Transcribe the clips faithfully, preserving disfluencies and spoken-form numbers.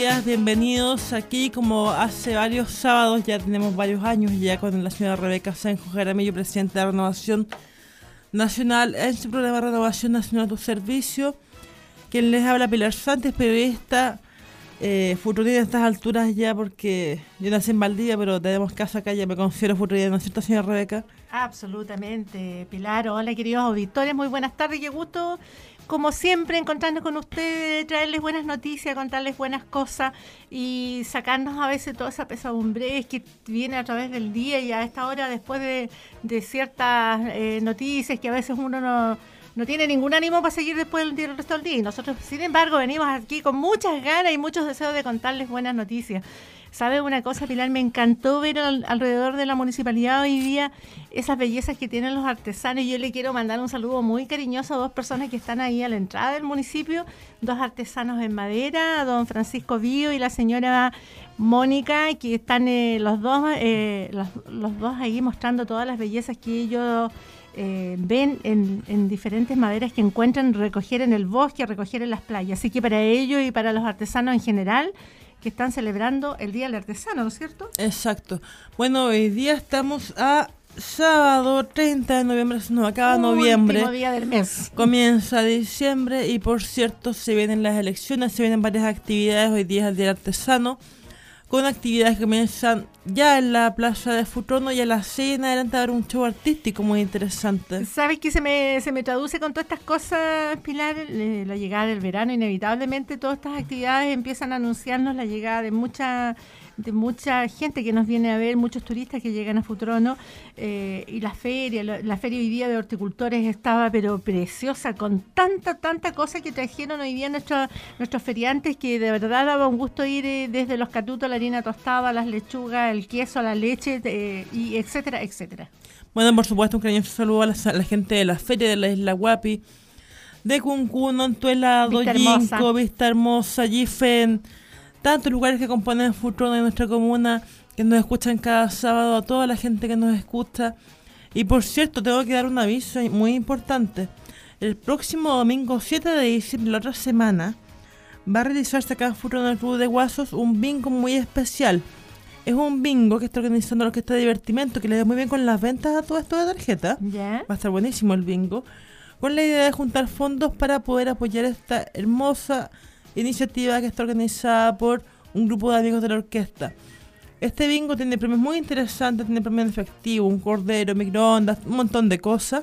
bienvenidas, bienvenidos aquí como hace varios sábados, ya tenemos varios años ya con la señora Rebeca Senjo Jaramillo, presidenta de Renovación Nacional, en su programa Renovación Nacional a tu Servicio. Quien les habla, Pilar Santos, periodista, eh, futurina a estas alturas ya, porque yo nací en Valdivia, pero tenemos casa acá, ya me considero futurina, ¿no es cierto, señora Rebeca? Absolutamente, Pilar. Hola, queridos auditores, muy buenas tardes, qué gusto, como siempre, encontrarnos con ustedes, traerles buenas noticias, contarles buenas cosas y sacarnos a veces toda esa pesadumbre que viene a través del día y a esta hora, después de, de ciertas eh, noticias que a veces uno no, no tiene ningún ánimo para seguir después del, día, el resto del día. Y nosotros, sin embargo, venimos aquí con muchas ganas y muchos deseos de contarles buenas noticias. ¿Sabe una cosa, Pilar? Me encantó ver al, alrededor de la municipalidad hoy día esas bellezas que tienen los artesanos. Yo le quiero mandar un saludo muy cariñoso a dos personas que están ahí a la entrada del municipio, dos artesanos en madera, don Francisco Bío y la señora Mónica, que están eh, los dos eh, los, los dos ahí mostrando todas las bellezas que ellos eh, ven en, en diferentes maderas que encuentran recoger en el bosque, recoger en las playas. Así que para ellos y para los artesanos en general, que están celebrando el Día del Artesano, ¿no es cierto? Exacto. Bueno, hoy día estamos a sábado treinta de noviembre, se nos acaba Último noviembre. Último día del mes. Comienza diciembre y, por cierto, se vienen las elecciones, se vienen varias actividades. Hoy día es el Día del Artesano, con actividades que comienzan ya en la Plaza de Futrono y a las seis en adelante va a haber un show artístico muy interesante. ¿Sabes qué se me, se me traduce con todas estas cosas, Pilar? Eh, la llegada del verano, inevitablemente todas estas actividades empiezan a anunciarnos la llegada de mucha de mucha gente que nos viene a ver, muchos turistas que llegan a Futrono, eh, y la feria, la, la feria hoy día de horticultores estaba pero preciosa, con tanta, tanta cosa que trajeron hoy día nuestros, nuestros feriantes, que de verdad daba un gusto ir eh, desde los catutos, la harina tostada, las lechugas, el queso, la leche, eh, y etcétera, etcétera. Bueno, por supuesto, un cariñoso saludo a la, a la gente de la feria de la Isla Guapi, de Cuncuno, Antuelado, Yinco, Vista Hermosa, Gifen, tantos lugares que componen Futrono en nuestra comuna, que nos escuchan cada sábado, a toda la gente que nos escucha. Y por cierto, tengo que dar un aviso muy importante. El próximo domingo siete de diciembre, la otra semana, va a realizarse acá en Futrono, en el Club de Guasos, un bingo muy especial. Es un bingo que está organizando la Orquesta de Divertimento, que le da muy bien con las ventas a todo esto de tarjeta. ¿Ya? Va a estar buenísimo el bingo, con la idea de juntar fondos para poder apoyar esta hermosa iniciativa que está organizada por un grupo de amigos de la orquesta. Este bingo tiene premios muy interesantes, tiene premios en efectivo, un cordero, microondas, un montón de cosas.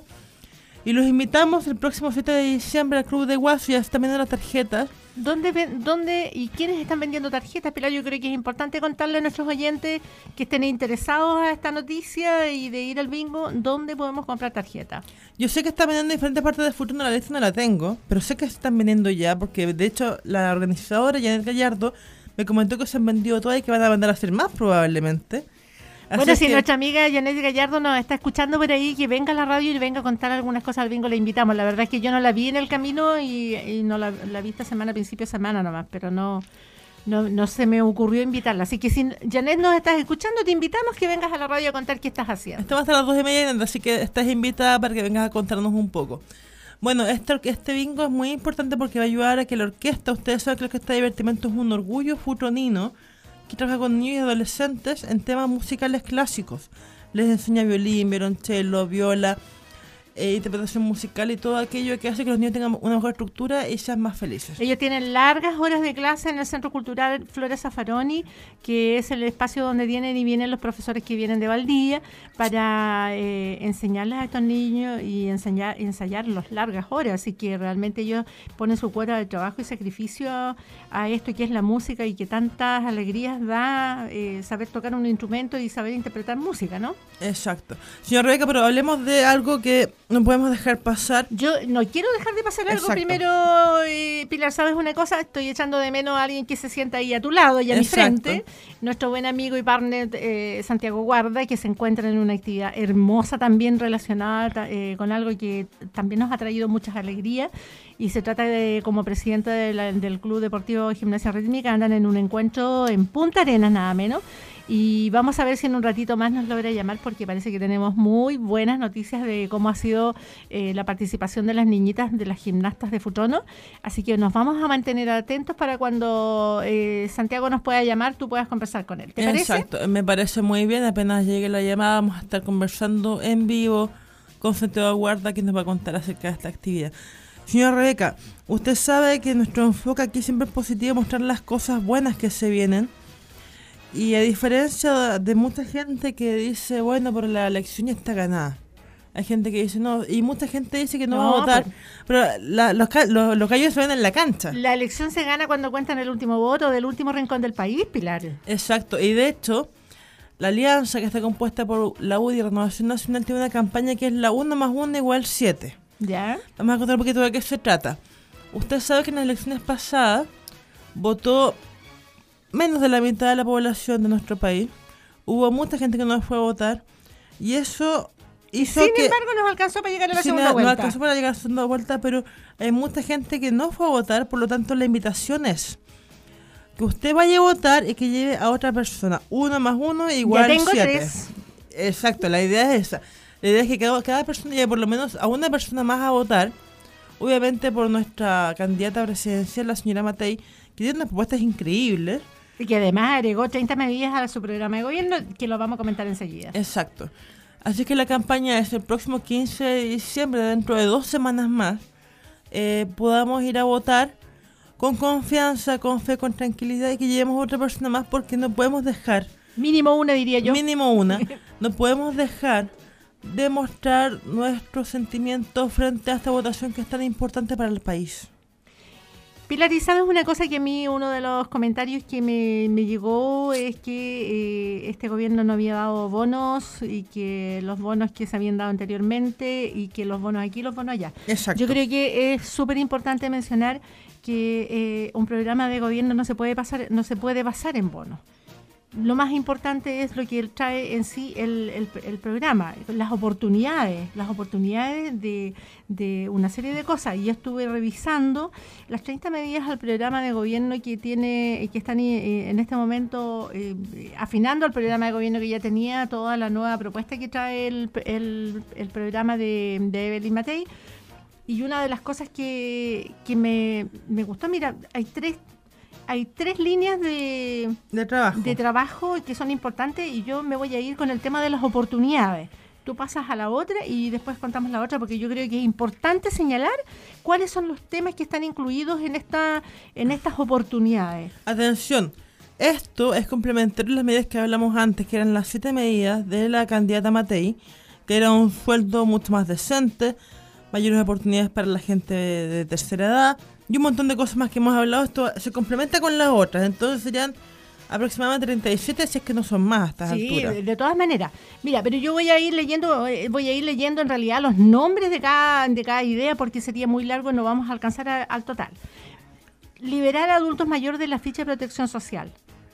Y los invitamos el próximo siete de diciembre al Club de Guaso, ya están vendiendo las tarjetas. ¿Dónde, ¿Dónde y quiénes están vendiendo tarjetas, Pilar? Yo creo que es importante contarle a nuestros oyentes que estén interesados a esta noticia y de ir al bingo, ¿dónde podemos comprar tarjetas? Yo sé que están vendiendo en diferentes partes del futuro, la lista no la tengo, pero sé que se están vendiendo ya, porque de hecho la organizadora, Janet Gallardo, me comentó que se han vendido todas y que van a mandar a hacer más probablemente. Así bueno, si que nuestra amiga Janet Gallardo nos está escuchando por ahí, que venga a la radio y venga a contar algunas cosas al bingo, le invitamos. La verdad es que yo no la vi en el camino y, y no la, la vi esta semana, a principio de semana nomás, pero no, no, no se me ocurrió invitarla. Así que si Janet nos estás escuchando, te invitamos que vengas a la radio a contar qué estás haciendo. Esto va a estar a las dos y media, así que estás invitada para que vengas a contarnos un poco. Bueno, este, este bingo es muy importante porque va a ayudar a que la orquesta, ustedes saben que la Orquesta de Divertimento es un orgullo futronino, que trabaja con niños y adolescentes en temas musicales clásicos. Les enseña violín, violonchelo, viola, eh, interpretación musical y todo aquello que hace que los niños tengan una mejor estructura y sean más felices. Ellos tienen largas horas de clase en el Centro Cultural Flores Zaffaroni, que es el espacio donde vienen y vienen los profesores que vienen de Valdivia para eh, enseñarles a estos niños y enseñar, ensayar las largas horas. Así que realmente ellos ponen su cuota de trabajo y sacrificio a esto que es la música y que tantas alegrías da eh, saber tocar un instrumento y saber interpretar música, ¿no? Exacto. Señor Rebeca, pero hablemos de algo que no podemos dejar pasar. Yo no quiero dejar de pasar algo. Exacto. Primero, eh, Pilar, ¿sabes una cosa? Estoy echando de menos a alguien que se sienta ahí a tu lado y a Exacto. mi frente. Nuestro buen amigo y partner eh, Santiago Guarda, que se encuentra en una actividad hermosa también relacionada eh, con algo que también nos ha traído muchas alegrías. Y se trata de, como presidente de la, del Club Deportivo Gimnasia Rítmica, andan en un encuentro en Punta Arenas, nada menos. Y vamos a ver si en un ratito más nos logra llamar, porque parece que tenemos muy buenas noticias de cómo ha sido eh, la participación de las niñitas, de las gimnastas de Futrono. Así que nos vamos a mantener atentos para cuando eh, Santiago nos pueda llamar, tú puedas conversar con él. ¿Te parece? Exacto, me parece muy bien. Apenas llegue la llamada vamos a estar conversando en vivo con Santiago Guarda, que nos va a contar acerca de esta actividad. Señora Rebeca, usted sabe que nuestro enfoque aquí siempre es positivo, mostrar las cosas buenas que se vienen. Y a diferencia de mucha gente que dice, bueno, pero la elección ya está ganada. Hay gente que dice no, y mucha gente dice que no, no va a votar, pero, pero la, los, los, los gallos se ven en la cancha. La elección se gana cuando cuentan el último voto del último rincón del país, Pilar. Exacto, y de hecho, la alianza que está compuesta por la U D I y Renovación Nacional tiene una campaña que es la uno más uno igual siete. ¿Ya? Vamos a contar un poquito de qué se trata. Usted sabe que en las elecciones pasadas votó menos de la mitad de la población de nuestro país. Hubo mucha gente que no fue a votar y eso hizo Sin que... Sin embargo, nos alcanzó para llegar a la sin segunda a, vuelta. Nos alcanzó para llegar a la segunda vuelta, pero hay mucha gente que no fue a votar, por lo tanto la invitación es que usted vaya a votar y que lleve a otra persona. Uno más uno igual ya tengo siete. Tres. Exacto, la idea es esa. La idea es que cada, cada persona lleve por lo menos a una persona más a votar, obviamente por nuestra candidata presidencial, la señora Matei, que tiene unas propuestas increíbles. Y que además agregó treinta medidas a su programa de gobierno, que lo vamos a comentar enseguida. Exacto. Así que la campaña es el próximo quince de diciembre, dentro de dos semanas más, eh, podamos ir a votar con confianza, con fe, con tranquilidad y que llevemos a otra persona más, porque no podemos dejar... Mínimo una, diría yo. Mínimo una. No podemos dejar de mostrar nuestros sentimientos frente a esta votación que es tan importante para el país. Pilar, y sabes una cosa que a mí, uno de los comentarios que me, me llegó es que eh, este gobierno no había dado bonos y que los bonos que se habían dado anteriormente y que los bonos aquí, los bonos allá. Exacto. Yo creo que es súper importante mencionar que eh, un programa de gobierno no se puede pasar, no se puede basar en bonos. Lo más importante es lo que él trae en sí el, el, el programa, las oportunidades, las oportunidades de, de una serie de cosas. Y yo estuve revisando las treinta medidas al programa de gobierno que tiene, que están eh, en este momento eh, afinando el programa de gobierno que ya tenía, toda la nueva propuesta que trae el, el, el programa de, de Evelyn Matei. Y una de las cosas que, que me, me gustó, mira, hay tres Hay tres líneas de, de, trabajo. de trabajo que son importantes y yo me voy a ir con el tema de las oportunidades. Tú pasas a la otra y después contamos la otra, porque yo creo que es importante señalar cuáles son los temas que están incluidos en esta en estas oportunidades. Atención, esto es complementario a las medidas que hablamos antes, que eran las siete medidas de la candidata Matei, que era un sueldo mucho más decente, mayores oportunidades para la gente de, de tercera edad, y un montón de cosas más que hemos hablado. Esto se complementa con las otras, entonces serían aproximadamente treinta y siete, si es que no son más a estas sí, alturas. Sí, de, de todas maneras. Mira, pero yo voy a ir leyendo, voy a ir leyendo en realidad los nombres de cada, de cada idea, porque sería muy largo y no vamos a alcanzar a, al total. Liberar a adultos mayores de la ficha de protección social.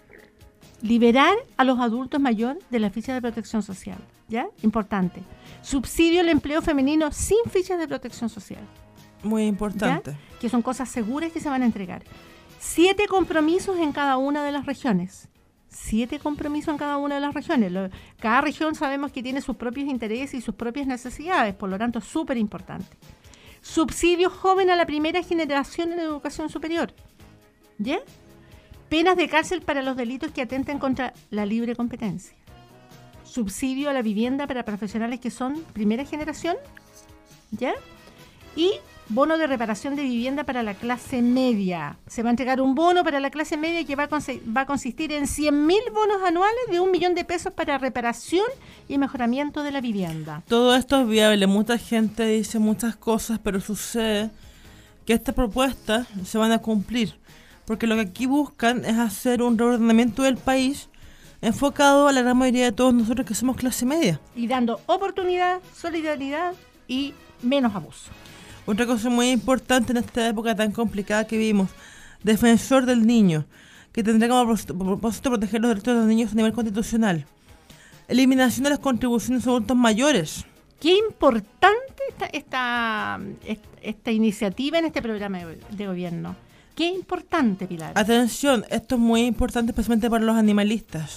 Liberar a los adultos mayores de la ficha de protección social, ¿ya? Importante. Subsidio al empleo femenino sin ficha de protección social. Muy importante. ¿Ya? Que son cosas seguras que se van a entregar. Siete compromisos en cada una de las regiones. Siete compromisos en cada una de las regiones. Lo, cada región sabemos que tiene sus propios intereses y sus propias necesidades, por lo tanto es súper importante. Subsidio joven a la primera generación en educación superior. ¿Ya? Penas de cárcel para los delitos que atenten contra la libre competencia. Subsidio a la vivienda para profesionales que son primera generación. ¿Ya? Y bono de reparación de vivienda para la clase media. Se va a entregar un bono para la clase media que va a, cons- va a consistir en cien mil bonos anuales de un millón de pesos para reparación y mejoramiento de la vivienda. Todo esto es viable. Mucha gente dice muchas cosas, pero sucede que estas propuestas se van a cumplir, porque lo que aquí buscan es hacer un reordenamiento del país enfocado a la gran mayoría de todos nosotros que somos clase media. Y dando oportunidad, solidaridad y menos abuso. Otra cosa muy importante en esta época tan complicada que vivimos, defensor del niño, que tendrá como propósito proteger los derechos de los niños a nivel constitucional. Eliminación de las contribuciones a adultos mayores. Qué importante esta, esta, esta iniciativa en este programa de, de gobierno. Qué importante, Pilar. Atención, esto es muy importante especialmente para los animalistas.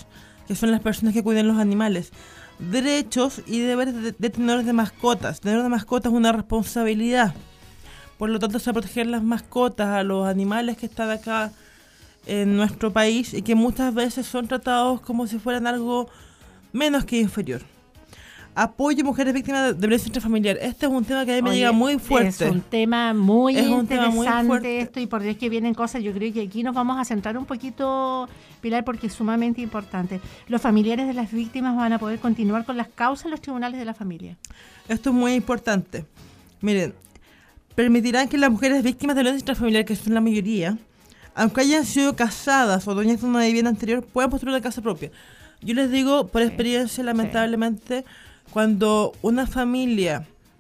que son las personas que cuidan los animales. Derechos y deberes de, de tenedores de mascotas. Tener una mascota es una responsabilidad. Por lo tanto, se va a proteger las mascotas, a los animales que están acá en nuestro país y que muchas veces son tratados como si fueran algo menos que inferior. Apoyo a mujeres víctimas de violencia intrafamiliar. Este es un tema que a mí me Oye, llega muy fuerte. Es un tema muy es un interesante tema muy fuerte. Esto, y por Dios que vienen cosas. Yo creo que aquí nos vamos a centrar un poquito, Pilar, porque es sumamente importante. Los familiares de las víctimas van a poder continuar con las causas en los tribunales de la familia. Esto es muy importante. Miren, permitirán que las mujeres víctimas de violencia intrafamiliar, que son la mayoría, aunque hayan sido casadas o dueñas de una vivienda anterior, puedan construir una casa propia. Yo les digo, por experiencia, sí, lamentablemente, sí. Cuando una familia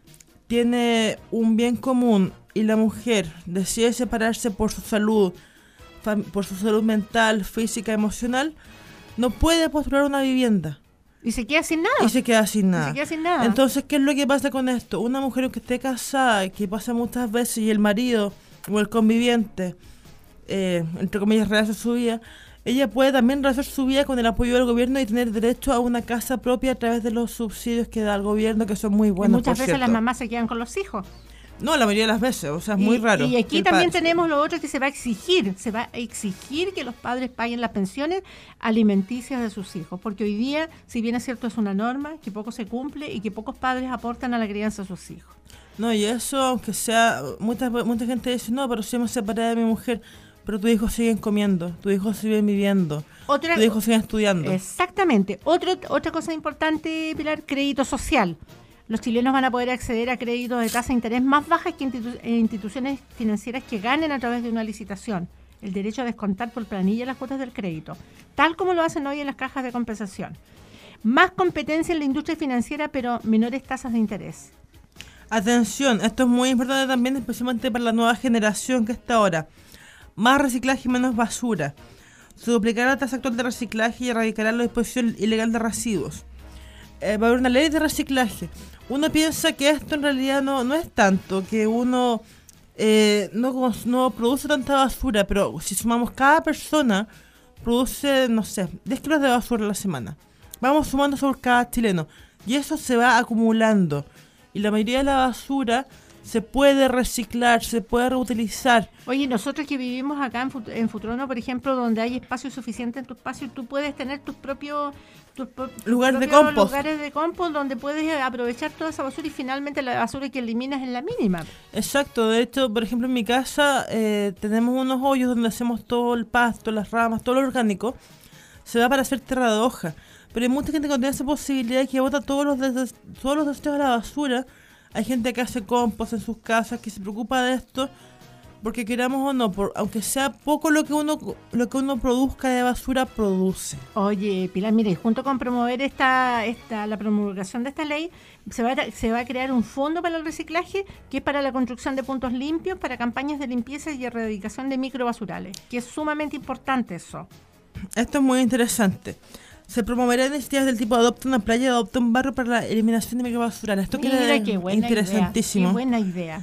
tiene un bien común y la mujer decide separarse por su salud, fam- por su salud mental, física, emocional, no puede postular una vivienda. Y se queda sin nada. Y se queda sin nada. Y se queda sin nada. Entonces, ¿qué es lo que pasa con esto? Una mujer que esté casada, que pasa muchas veces y el marido o el conviviente, eh, entre comillas, rehace su vida, ella puede también rehacer su vida con el apoyo del gobierno y tener derecho a una casa propia a través de los subsidios que da el gobierno, que son muy buenos. Y muchas por veces cierto. Las mamás se quedan con los hijos. No, la mayoría de las veces, o sea, es y, muy raro. Y aquí también padre. tenemos lo otro que se va a exigir, se va a exigir que los padres paguen las pensiones alimenticias de sus hijos, porque hoy día, si bien es cierto, es una norma que poco se cumple y que pocos padres aportan a la crianza de sus hijos. No, y eso, aunque sea, mucha, mucha gente dice, no, pero si me separé de mi mujer, pero tus hijos siguen comiendo, tus hijos siguen viviendo, otra, tus hijos siguen estudiando. Exactamente. Otro, otra cosa importante, Pilar, crédito social. Los chilenos van a poder acceder a créditos de tasa de interés más bajas que institu- instituciones financieras que ganen a través de una licitación. El derecho a descontar por planilla las cuotas del crédito, tal como lo hacen hoy en las cajas de compensación. Más competencia en la industria financiera, pero menores tasas de interés. Atención, esto es muy importante también, especialmente para la nueva generación que está ahora. Más reciclaje y menos basura. Se duplicará la tasa actual de reciclaje y erradicará la disposición ilegal de residuos. Eh, va a haber una ley de reciclaje. Uno piensa que esto en realidad no, no es tanto, que uno eh, no, no produce tanta basura, pero si sumamos cada persona, produce, no sé, diez kilos de basura a la semana. Vamos sumando sobre cada chileno y eso se va acumulando. Y la mayoría de la basura se puede reciclar, se puede reutilizar. Oye, nosotros que vivimos acá en, Fut- en Futrono, por ejemplo, donde hay espacio suficiente en tu espacio, tú puedes tener tus propios tus pro- lugares de propios compost. lugares de compost donde puedes aprovechar toda esa basura y finalmente la basura que eliminas es la mínima. Exacto, de hecho, por ejemplo, en mi casa eh, tenemos unos hoyos donde hacemos todo el pasto, las ramas, todo lo orgánico. Se va para hacer terra de hoja. Pero hay mucha gente que no tiene esa posibilidad que bota todos los des- todos los desechos a la basura. Hay gente que hace compost en sus casas, que se preocupa de esto, porque queramos o no, por, aunque sea poco lo que uno lo que uno produzca de basura, produce. Oye, Pilar, mire, junto con promover esta esta la promulgación de esta ley, se va, a, se va a crear un fondo para el reciclaje, que es para la construcción de puntos limpios, para campañas de limpieza y erradicación de microbasurales, que es sumamente importante eso. Esto es muy interesante. Se promoverán iniciativas del tipo adopta una playa, adopta un barrio para la eliminación de microbasurales. Esto Mira, qué buena interesantísimo. Idea, qué buena idea.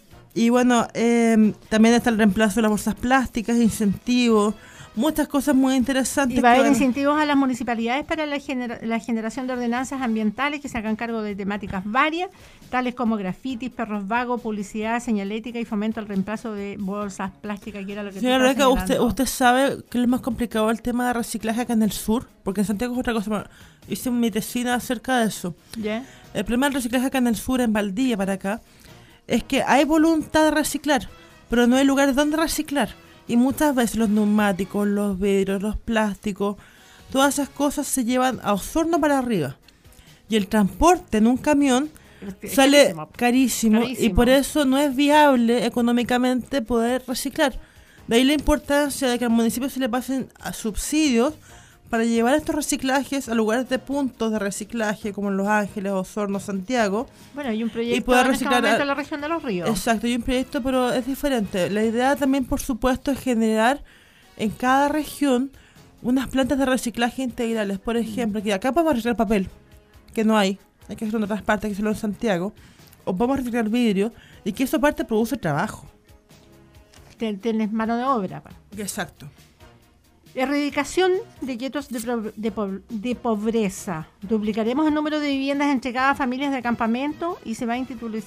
Y bueno, eh, también está el reemplazo de las bolsas plásticas, incentivos, muchas cosas muy interesantes. Y va a haber van... incentivos a las municipalidades para la, gener- la generación de ordenanzas ambientales que se hagan cargo de temáticas varias, tales como grafitis, perros vagos, publicidad, señalética y fomento al reemplazo de bolsas plásticas, que era lo que Señora Rebeca, ¿usted, ¿usted sabe que es lo más complicado el tema de reciclaje acá en el sur? Porque en Santiago es otra cosa. Bueno, hice mi tesina acerca de eso. ¿Yeah? El problema del reciclaje acá en el sur, en Valdivia para acá, es que hay voluntad de reciclar, pero no hay lugares donde reciclar. Y muchas veces los neumáticos, los vidrios, los plásticos, todas esas cosas se llevan a Osorno para arriba. Y el transporte en un camión es sale carísimo, carísimo, carísimo y por eso no es viable económicamente poder reciclar. De ahí la importancia de que al municipio se le pasen a subsidios para llevar estos reciclajes a lugares de puntos de reciclaje como en Los Ángeles, Osorno, Santiago. Bueno, hay un proyecto y poder en reciclar este momento en la región de Los Ríos. Exacto, hay un proyecto, pero es diferente. La idea también, por supuesto, es generar en cada región unas plantas de reciclaje integrales. Por ejemplo, que acá podemos reciclar papel, que no hay, hay que hacerlo en otras partes, que solo en Santiago, o podemos reciclar vidrio, y que eso aparte produce trabajo. Tienes mano de obra. Exacto. Erradicación de guetos de, pro, de, po, de pobreza. Duplicaremos el número de viviendas entregadas a familias de campamento y se va a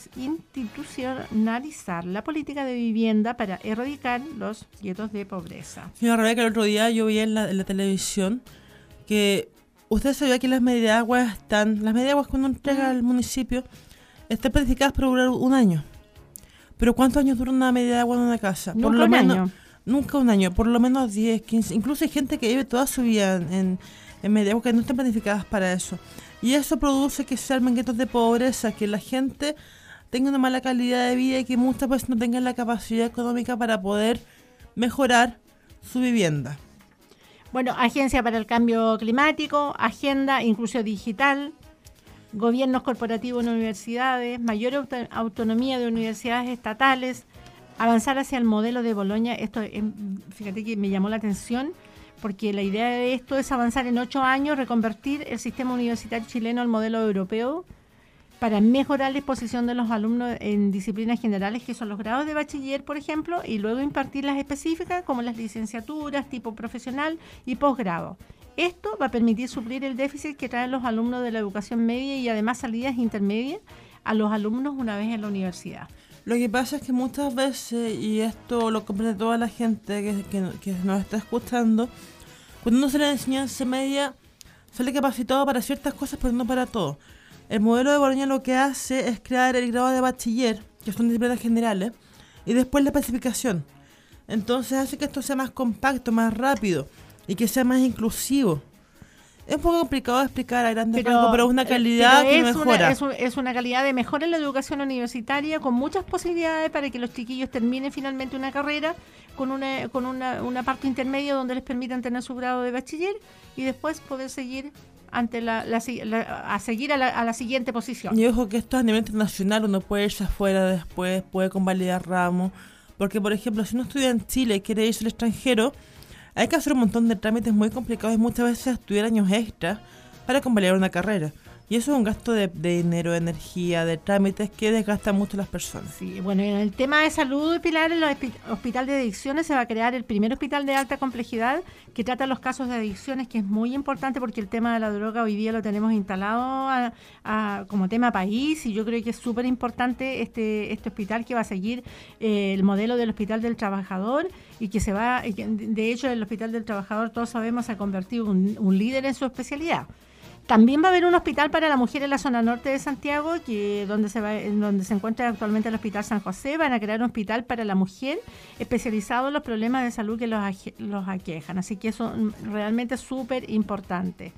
institucionalizar la política de vivienda para erradicar los guetos de pobreza. Señora Rebeca, el otro día yo vi en la, en la televisión que usted sabía que las medidas de agua están, las medidas de agua que uno entrega al municipio están planificadas para durar un año. Pero ¿cuántos años dura una medida de agua en una casa? Nunca Por lo un menos, año. Nunca un año, por lo menos diez, quince. Incluso hay gente que vive toda su vida en, en medidas de agua que no están planificadas para eso. Y eso produce que se armen guetos de pobreza, que la gente tenga una mala calidad de vida y que muchas veces no tengan la capacidad económica para poder mejorar su vivienda. Bueno, Agencia para el Cambio Climático, Agenda Inclusión Digital, gobiernos corporativos en universidades, mayor auto- autonomía de universidades estatales, avanzar hacia el modelo de Bolonia. Esto, eh, fíjate que me llamó la atención, porque la idea de esto es avanzar en ocho años, reconvertir el sistema universitario chileno al modelo europeo para mejorar la exposición de los alumnos en disciplinas generales, que son los grados de bachiller, por ejemplo, y luego impartir las específicas, como las licenciaturas, tipo profesional y posgrado. Esto va a permitir suplir el déficit que traen los alumnos de la educación media y además salidas intermedias a los alumnos una vez en la universidad. Lo que pasa es que muchas veces, y esto lo comprende toda la gente que, que, que nos está escuchando, cuando uno se le enseñanza media, sale capacitado para ciertas cosas, pero no para todo. El modelo de Bolonia lo que hace es crear el grado de bachiller, que son disciplinas generales, y después la especificación. Entonces hace que esto sea más compacto, más rápido, y que sea más inclusivo. Es un poco complicado de explicar a grandes rasgos, pero es una calidad que mejora. Una, es, un, es una calidad de mejora en la educación universitaria, con muchas posibilidades para que los chiquillos terminen finalmente una carrera con una con una, una parte intermedia donde les permitan tener su grado de bachiller y después poder seguir ante la, la, la a seguir a la, a la siguiente posición. Y ojo que esto a nivel internacional, uno puede irse afuera después, puede convalidar ramos, porque por ejemplo, si uno estudia en Chile y quiere irse al extranjero, hay que hacer un montón de trámites muy complicados y muchas veces estudiar años extras para convalidar una carrera. Y eso es un gasto de, de dinero, de energía, de trámites que desgasta mucho a las personas. Sí, bueno, en el tema de salud, Pilar, en el hospital de adicciones se va a crear el primer hospital de alta complejidad que trata los casos de adicciones, que es muy importante porque el tema de la droga hoy día lo tenemos instalado a, a, como tema país, y yo creo que es súper importante este, este hospital que va a seguir eh, el modelo del Hospital del Trabajador y que se va, de hecho el Hospital del Trabajador todos sabemos se ha convertido en un, un líder en su especialidad. También va a haber un hospital para la mujer en la zona norte de Santiago, que donde se va, donde se encuentra actualmente el Hospital San José. Van a crear un hospital para la mujer especializado en los problemas de salud que los, los aquejan. Así que eso realmente es súper importante.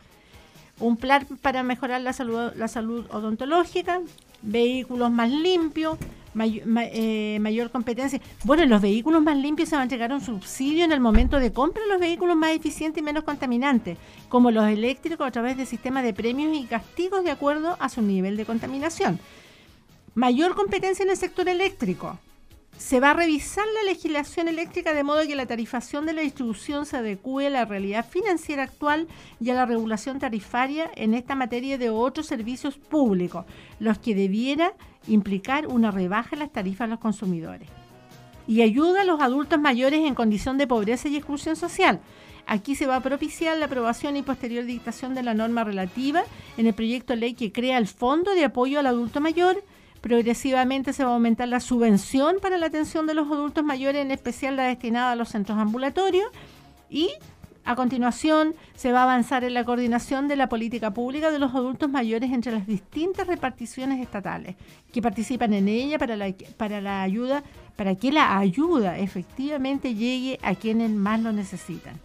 Un plan para mejorar la salud, la salud odontológica, vehículos más limpios, may, may, eh, mayor competencia. Bueno, en los vehículos más limpios se va a entregar un subsidio en el momento de compra de los vehículos más eficientes y menos contaminantes, como los eléctricos, a través de sistemas de premios y castigos de acuerdo a su nivel de contaminación. Mayor competencia en el sector eléctrico. Se va a revisar la legislación eléctrica de modo que la tarifación de la distribución se adecue a la realidad financiera actual y a la regulación tarifaria en esta materia de otros servicios públicos, los que debiera implicar una rebaja en las tarifas a los consumidores. Y ayuda a los adultos mayores en condición de pobreza y exclusión social. Aquí se va a propiciar la aprobación y posterior dictación de la norma relativa en el proyecto de ley que crea el Fondo de Apoyo al Adulto Mayor. Progresivamente se va a aumentar la subvención para la atención de los adultos mayores, en especial la destinada a los centros ambulatorios, y a continuación se va a avanzar en la coordinación de la política pública de los adultos mayores entre las distintas reparticiones estatales que participan en ella para la, para la ayuda, para que la ayuda efectivamente llegue a quienes más lo necesitan.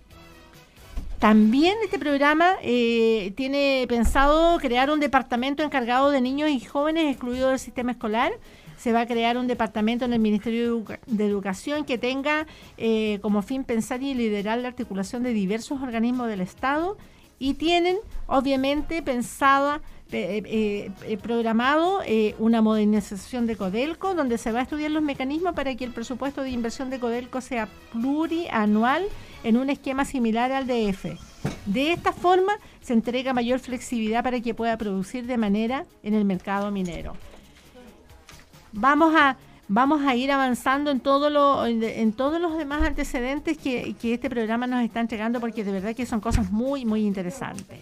También este programa eh, tiene pensado crear un departamento encargado de niños y jóvenes excluidos del sistema escolar. Se va a crear un departamento en el Ministerio de, Educa- de Educación que tenga eh, como fin pensar y liderar la articulación de diversos organismos del Estado, y tienen obviamente pensada, eh, eh, eh, programado eh, una modernización de Codelco, donde se va a estudiar los mecanismos para que el presupuesto de inversión de Codelco sea plurianual en un esquema similar al D F. De esta forma se entrega mayor flexibilidad para que pueda producir de manera en el mercado minero. Vamos a vamos a ir avanzando en todo lo, en todos los demás antecedentes que, que este programa nos está entregando, porque de verdad que son cosas muy, muy interesantes.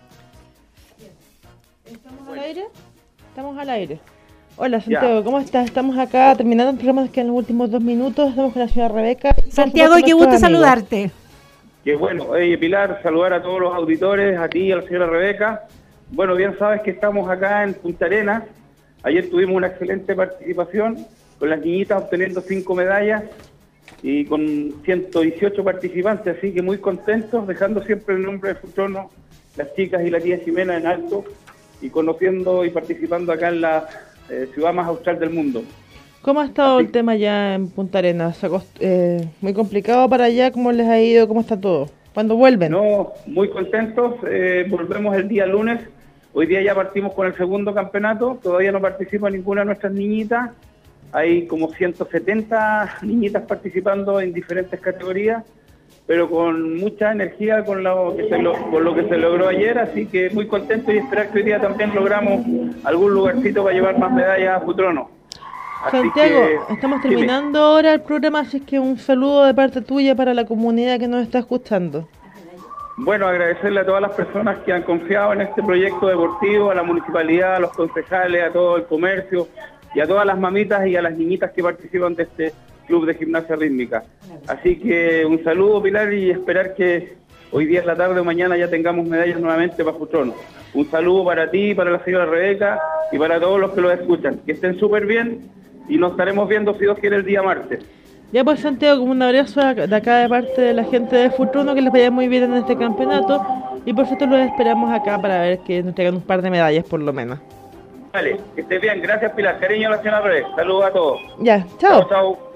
¿Estamos al aire? Estamos al aire. Hola Santiago, ya. ¿Cómo estás? Estamos acá terminando el programa que en los últimos dos minutos. Estamos con la señora Rebeca. Santiago, qué gusto amigos. saludarte. Qué bueno. Oye, Pilar, saludar a todos los auditores, a ti y a la señora Rebeca. Bueno, bien sabes que estamos acá en Punta Arenas. Ayer tuvimos una excelente participación con las niñitas obteniendo cinco medallas y con ciento dieciocho participantes, así que muy contentos, dejando siempre el nombre de Futrono, las chicas y la tía Jimena en alto y conociendo y participando acá en la eh, ciudad más austral del mundo. ¿Cómo ha estado así el tema ya en Punta Arenas? Eh, ¿Muy complicado para allá? ¿Cómo les ha ido? ¿Cómo está todo? ¿Cuándo vuelven? No, muy contentos. Eh, volvemos el día lunes. Hoy día ya partimos con el segundo campeonato. Todavía no participa ninguna de nuestras niñitas. Hay como ciento setenta niñitas participando en diferentes categorías, pero con mucha energía con lo que se, lo, con lo que se logró ayer. Así que muy contentos y esperar que hoy día también logramos algún lugarcito para llevar más medallas a Futrono. Así Santiago, que, estamos terminando dime. ahora el programa, así que un saludo de parte tuya para la comunidad que nos está escuchando. Bueno, agradecerle a todas las personas que han confiado en este proyecto deportivo, a la municipalidad, a los concejales, a todo el comercio y a todas las mamitas y a las niñitas que participan de este club de gimnasia rítmica. Así que un saludo, Pilar, y esperar que hoy día en la tarde o mañana ya tengamos medallas nuevamente para Futrono. Un saludo para ti, para la señora Rebeca y para todos los que lo escuchan. Que estén súper bien. Y nos estaremos viendo, si Dios quiere, el día martes. Ya pues, Santiago, como un abrazo de acá de parte de la gente de Futrono, que les vaya muy bien en este campeonato. Y por supuesto los esperamos acá para ver que nos traigan un par de medallas por lo menos. Vale, que estés bien. Gracias, Pilar. Cariño a la señora Rebeca. Saludos a todos. Ya, chao. Chao, chao.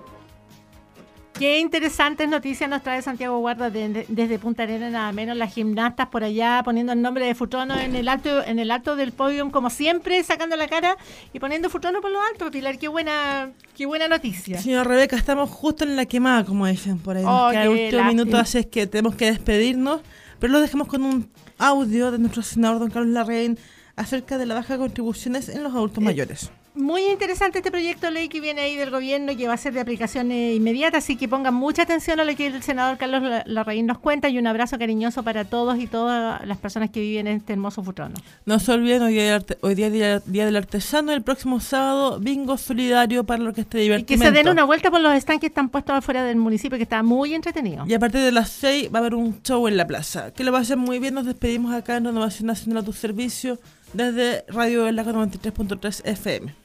Qué interesantes noticias nos trae Santiago Guarda de, de, desde Punta Arenas, nada menos las gimnastas por allá poniendo el nombre de Futrono en el alto en el alto del podio, como siempre, sacando la cara y poniendo Futrono por lo alto. Pilar, qué buena qué buena noticia. Señora Rebeca, estamos justo en la quemada, como dicen por ahí. Oh, el último minuto así es que tenemos que despedirnos, pero lo dejamos con un audio de nuestro senador don Carlos Larraín acerca de la baja de contribuciones en los adultos eh. mayores. Muy interesante este proyecto de ley que viene ahí del gobierno y que va a ser de aplicación eh, inmediata, así que pongan mucha atención a lo que el senador Carlos Larraín nos cuenta y un abrazo cariñoso para todos y todas las personas que viven en este hermoso Futrono. No se olviden, hoy día, hoy día, día, día del artesano, el próximo sábado, bingo solidario para lo que esté divertimento. Y que se den una vuelta por los stands que están puestos afuera del municipio, que está muy entretenido. Y a partir de las seis va a haber un show en la plaza. Que lo pasen muy bien, nos despedimos acá en Renovación Nacional a tu servicio desde Radio El Lago noventa y tres punto tres F M.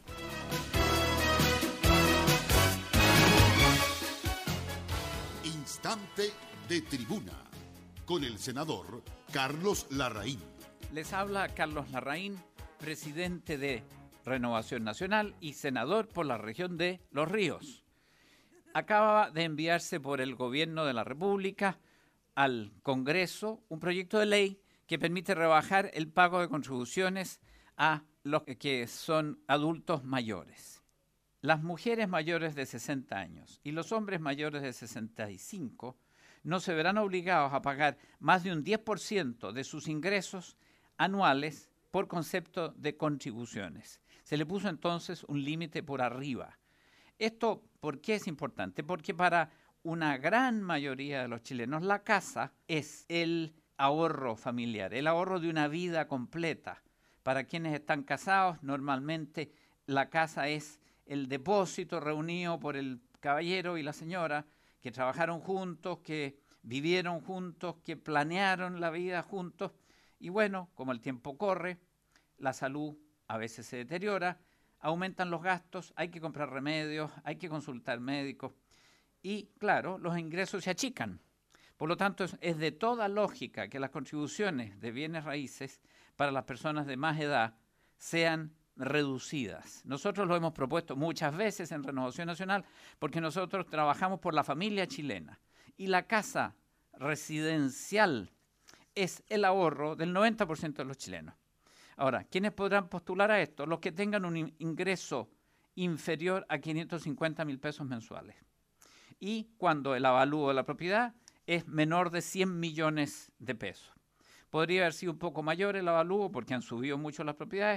Instante de tribuna con el senador Carlos Larraín. Les habla Carlos Larraín, presidente de Renovación Nacional y senador por la región de Los Ríos. Acaba de enviarse por el Gobierno de la República al Congreso un proyecto de ley que permite rebajar el pago de contribuciones a los que son adultos mayores. Las mujeres mayores de sesenta años y los hombres mayores de sesenta y cinco no se verán obligados a pagar más de un diez por ciento de sus ingresos anuales por concepto de contribuciones. Se le puso entonces un límite por arriba. ¿Esto por qué es importante? Porque para una gran mayoría de los chilenos la casa es el ahorro familiar, el ahorro de una vida completa. Para quienes están casados, normalmente la casa es el depósito reunido por el caballero y la señora que trabajaron juntos, que vivieron juntos, que planearon la vida juntos. Y bueno, como el tiempo corre, la salud a veces se deteriora, aumentan los gastos, hay que comprar remedios, hay que consultar médicos y, claro, los ingresos se achican. Por lo tanto, es, es de toda lógica que las contribuciones de bienes raíces para las personas de más edad sean reducidas. Nosotros lo hemos propuesto muchas veces en Renovación Nacional porque nosotros trabajamos por la familia chilena y la casa residencial es el ahorro del noventa por ciento de los chilenos. Ahora, ¿quiénes podrán postular a esto? Los que tengan un ingreso inferior a quinientos cincuenta mil pesos mensuales y cuando el avalúo de la propiedad es menor de cien millones de pesos. Podría haber sido un poco mayor el avalúo porque han subido mucho las propiedades,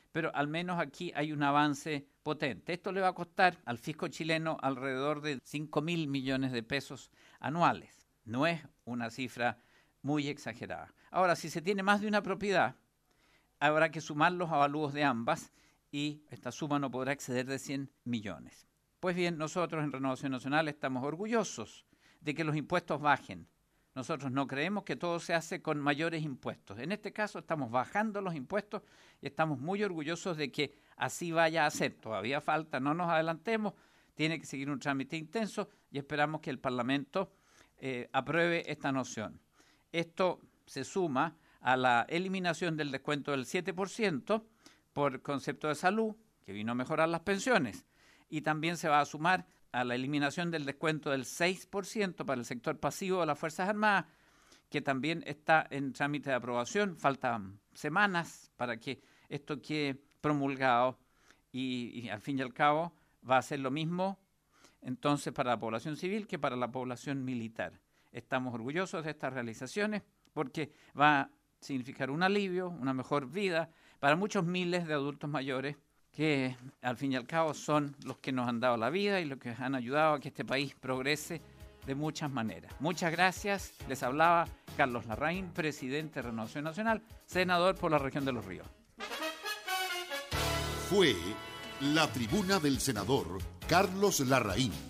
pero al menos aquí hay un avance potente. Esto le va a costar al fisco chileno alrededor de cinco mil millones de pesos anuales. No es una cifra muy exagerada. Ahora, si se tiene más de una propiedad, habrá que sumar los avalúos de ambas y esta suma no podrá exceder de cien millones. Pues bien, nosotros en Renovación Nacional estamos orgullosos de que los impuestos bajen. Nosotros no creemos que todo se hace con mayores impuestos. En este caso estamos bajando los impuestos y estamos muy orgullosos de que así vaya a ser. Todavía falta, no nos adelantemos, tiene que seguir un trámite intenso y esperamos que el Parlamento eh, apruebe esta noción. Esto se suma a la eliminación del descuento del siete por ciento por concepto de salud, que vino a mejorar las pensiones, y también se va a sumar a la eliminación del descuento del seis por ciento para el sector pasivo de las Fuerzas Armadas, que también está en trámite de aprobación. Faltan semanas para que esto quede promulgado y, y al fin y al cabo va a ser lo mismo entonces para la población civil que para la población militar. Estamos orgullosos de estas realizaciones porque va a significar un alivio, una mejor vida para muchos miles de adultos mayores que al fin y al cabo son los que nos han dado la vida y los que han ayudado a que este país progrese de muchas maneras. Muchas gracias. Les hablaba Carlos Larraín, presidente de Renovación Nacional, senador por la región de Los Ríos. Fue la tribuna del senador Carlos Larraín.